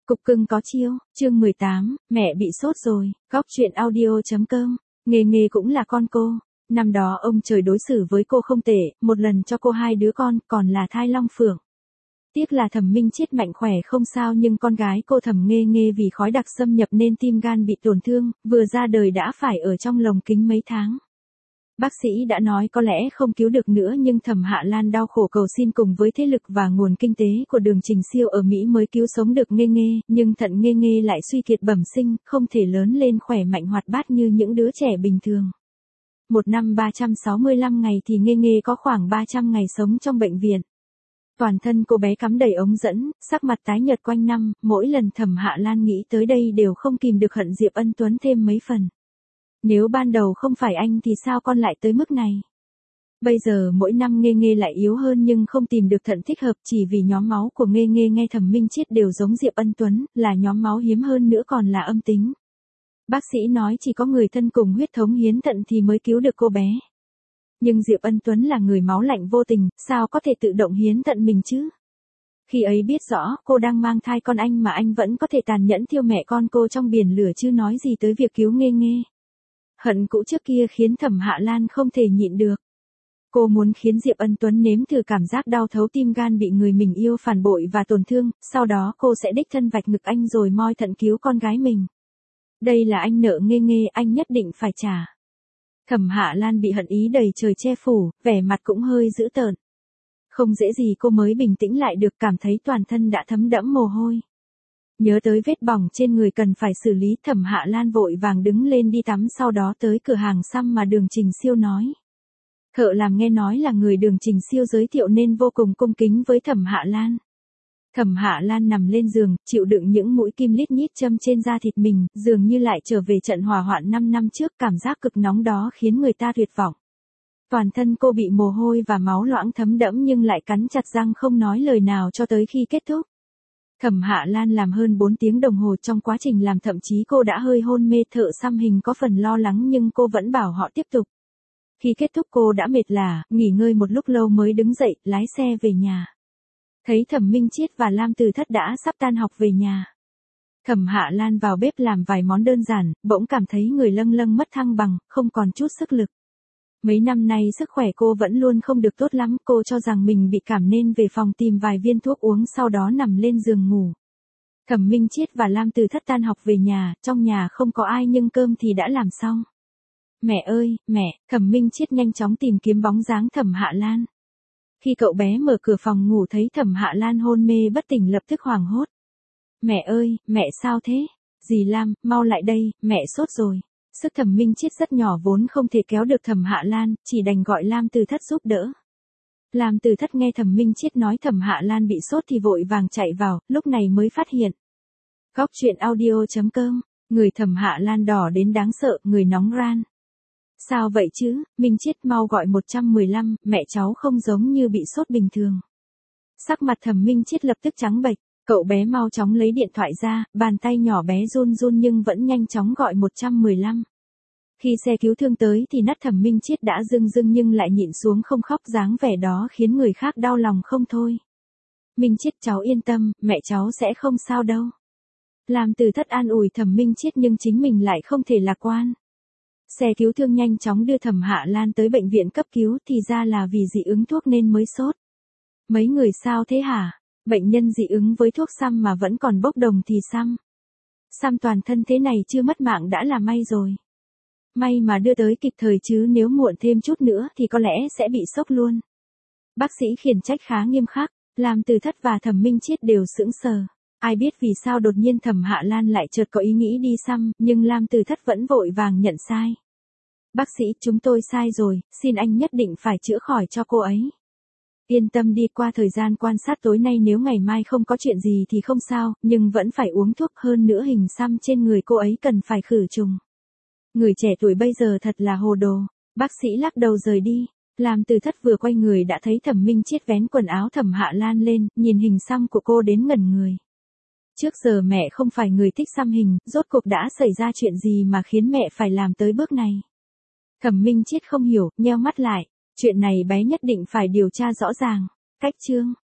Cục cưng có chiêu, chương 18, mẹ bị sốt rồi, góc chuyện audio.com, Nghê Nghê cũng là con cô. Năm đó ông trời đối xử với cô không tệ, một lần cho cô 2 đứa con, còn là thai long phượng. Tiếc là Thẩm Minh Chiết mạnh khỏe không sao nhưng con gái cô Thẩm Nghê Nghê vì khói đặc xâm nhập nên tim gan bị tổn thương, vừa ra đời đã phải ở trong lồng kính mấy tháng. Bác sĩ đã nói có lẽ không cứu được nữa nhưng Thẩm Hạ Lan đau khổ cầu xin cùng với thế lực và nguồn kinh tế của Đường Trình Siêu ở Mỹ mới cứu sống được Nghê Nghê, nhưng thận Nghê Nghê lại suy kiệt bẩm sinh, không thể lớn lên khỏe mạnh hoạt bát như những đứa trẻ bình thường. Một năm 365 ngày thì Nghê Nghê có khoảng 300 ngày sống trong bệnh viện. Toàn thân cô bé cắm đầy ống dẫn, sắc mặt tái nhợt quanh năm, mỗi lần Thẩm Hạ Lan nghĩ tới đây đều không kìm được hận Diệp Ân Tuấn thêm mấy phần. Nếu ban đầu không phải anh thì sao con lại tới mức này? Bây giờ mỗi năm Nghê Nghê lại yếu hơn nhưng không tìm được thận thích hợp chỉ vì nhóm máu của Nghê Nghê nghe Thẩm Minh Chiết đều giống Diệp Ân Tuấn, là nhóm máu hiếm hơn nữa còn là âm tính. Bác sĩ nói chỉ có người thân cùng huyết thống hiến thận thì mới cứu được cô bé. Nhưng Diệp Ân Tuấn là người máu lạnh vô tình, sao có thể tự động hiến thận mình chứ? Khi ấy biết rõ cô đang mang thai con anh mà anh vẫn có thể tàn nhẫn thiêu mẹ con cô trong biển lửa chứ nói gì tới việc cứu Nghê Nghê. Hận cũ trước kia khiến Thẩm Hạ Lan không thể nhịn được. Cô muốn khiến Diệp Ân Tuấn nếm thử cảm giác đau thấu tim gan bị người mình yêu phản bội và tổn thương, sau đó cô sẽ đích thân vạch ngực anh rồi moi thận cứu con gái mình. Đây là anh nợ Nghê Nghê, anh nhất định phải trả. Thẩm Hạ Lan bị hận ý đầy trời che phủ, vẻ mặt cũng hơi dữ tợn. Không dễ gì cô mới bình tĩnh lại được, cảm thấy toàn thân đã thấm đẫm mồ hôi. Nhớ tới vết bỏng trên người cần phải xử lý, Thẩm Hạ Lan vội vàng đứng lên đi tắm, sau đó tới cửa hàng xăm mà Đường Trình Siêu nói. Thợ làm nghe nói là người Đường Trình Siêu giới thiệu nên vô cùng cung kính với Thẩm Hạ Lan. Thẩm Hạ Lan nằm lên giường, chịu đựng những mũi kim lít nhít châm trên da thịt mình, dường như lại trở về trận hỏa hoạn 5 năm trước, cảm giác cực nóng đó khiến người ta tuyệt vọng. Toàn thân cô bị mồ hôi và máu loãng thấm đẫm nhưng lại cắn chặt răng không nói lời nào cho tới khi kết thúc. Thẩm Hạ Lan làm hơn 4 tiếng đồng hồ, trong quá trình làm thậm chí cô đã hơi hôn mê, thợ xăm hình có phần lo lắng nhưng cô vẫn bảo họ tiếp tục. Khi kết thúc cô đã mệt lả, nghỉ ngơi một lúc lâu mới đứng dậy, lái xe về nhà. Thấy Thẩm Minh Chiết và Lam Từ Thất đã sắp tan học về nhà. Thẩm Hạ Lan vào bếp làm vài món đơn giản, bỗng cảm thấy người lâng lâng mất thăng bằng, không còn chút sức lực. Mấy năm nay sức khỏe cô vẫn luôn không được tốt lắm, cô cho rằng mình bị cảm nên về phòng tìm vài viên thuốc uống sau đó nằm lên giường ngủ. Thẩm Minh Chiết và Lam Từ Thất tan học về nhà, trong nhà không có ai nhưng cơm thì đã làm xong. Mẹ ơi, mẹ, Thẩm Minh Chiết nhanh chóng tìm kiếm bóng dáng Thẩm Hạ Lan. Khi cậu bé mở cửa phòng ngủ thấy Thẩm Hạ Lan hôn mê bất tỉnh lập tức hoảng hốt. Mẹ ơi, mẹ sao thế? Dì Lam, mau lại đây, mẹ sốt rồi. Sức Thẩm Minh Chiết rất nhỏ vốn không thể kéo được Thẩm Hạ Lan, chỉ đành gọi Lam Từ Thất giúp đỡ. Lam Từ Thất nghe Thẩm Minh Chiết nói Thẩm Hạ Lan bị sốt thì vội vàng chạy vào, lúc này mới phát hiện. Góc chuyện audio.com, người Thẩm Hạ Lan đỏ đến đáng sợ, người nóng ran. Sao vậy chứ, Minh Chiết mau gọi 115, mẹ cháu không giống như bị sốt bình thường. Sắc mặt Thẩm Minh Chiết lập tức trắng bệch, cậu bé mau chóng lấy điện thoại ra, bàn tay nhỏ bé run run nhưng vẫn nhanh chóng gọi 115. Khi xe cứu thương tới thì nắt Thẩm Minh Chiết đã rưng rưng nhưng lại nhịn xuống không khóc, dáng vẻ đó khiến người khác đau lòng không thôi. Minh Chiết cháu yên tâm, mẹ cháu sẽ không sao đâu. Làm Từ Thất an ủi Thẩm Minh Chiết nhưng chính mình lại không thể lạc quan. Xe cứu thương nhanh chóng đưa Thẩm Hạ Lan tới bệnh viện cấp cứu thì ra là vì dị ứng thuốc nên mới sốt. Mấy người sao thế hả? Bệnh nhân dị ứng với thuốc xăm mà vẫn còn bốc đồng thì xăm. Xăm toàn thân thế này chưa mất mạng đã là may rồi. May mà đưa tới kịp thời chứ nếu muộn thêm chút nữa thì có lẽ sẽ bị sốc luôn. Bác sĩ khiển trách khá nghiêm khắc, Lam Từ Thất và Thẩm Minh Chiết đều sững sờ. Ai biết vì sao đột nhiên Thẩm Hạ Lan lại chợt có ý nghĩ đi xăm, nhưng Lam Từ Thất vẫn vội vàng nhận sai. Bác sĩ, chúng tôi sai rồi, xin anh nhất định phải chữa khỏi cho cô ấy. Yên tâm đi, qua thời gian quan sát tối nay nếu ngày mai không có chuyện gì thì không sao, nhưng vẫn phải uống thuốc, hơn nữa hình xăm trên người cô ấy cần phải khử trùng. Người trẻ tuổi bây giờ thật là hồ đồ. Bác sĩ lắc đầu rời đi. Lam Từ Thất vừa quay người đã thấy Thẩm Minh Chiết vén quần áo Thẩm Hạ Lan lên, nhìn hình xăm của cô đến ngẩn người. Trước giờ mẹ không phải người thích xăm hình, rốt cuộc đã xảy ra chuyện gì mà khiến mẹ phải làm tới bước này. Thẩm Minh Chiết không hiểu, nheo mắt lại. Chuyện này bé nhất định phải điều tra rõ ràng. Cách chương.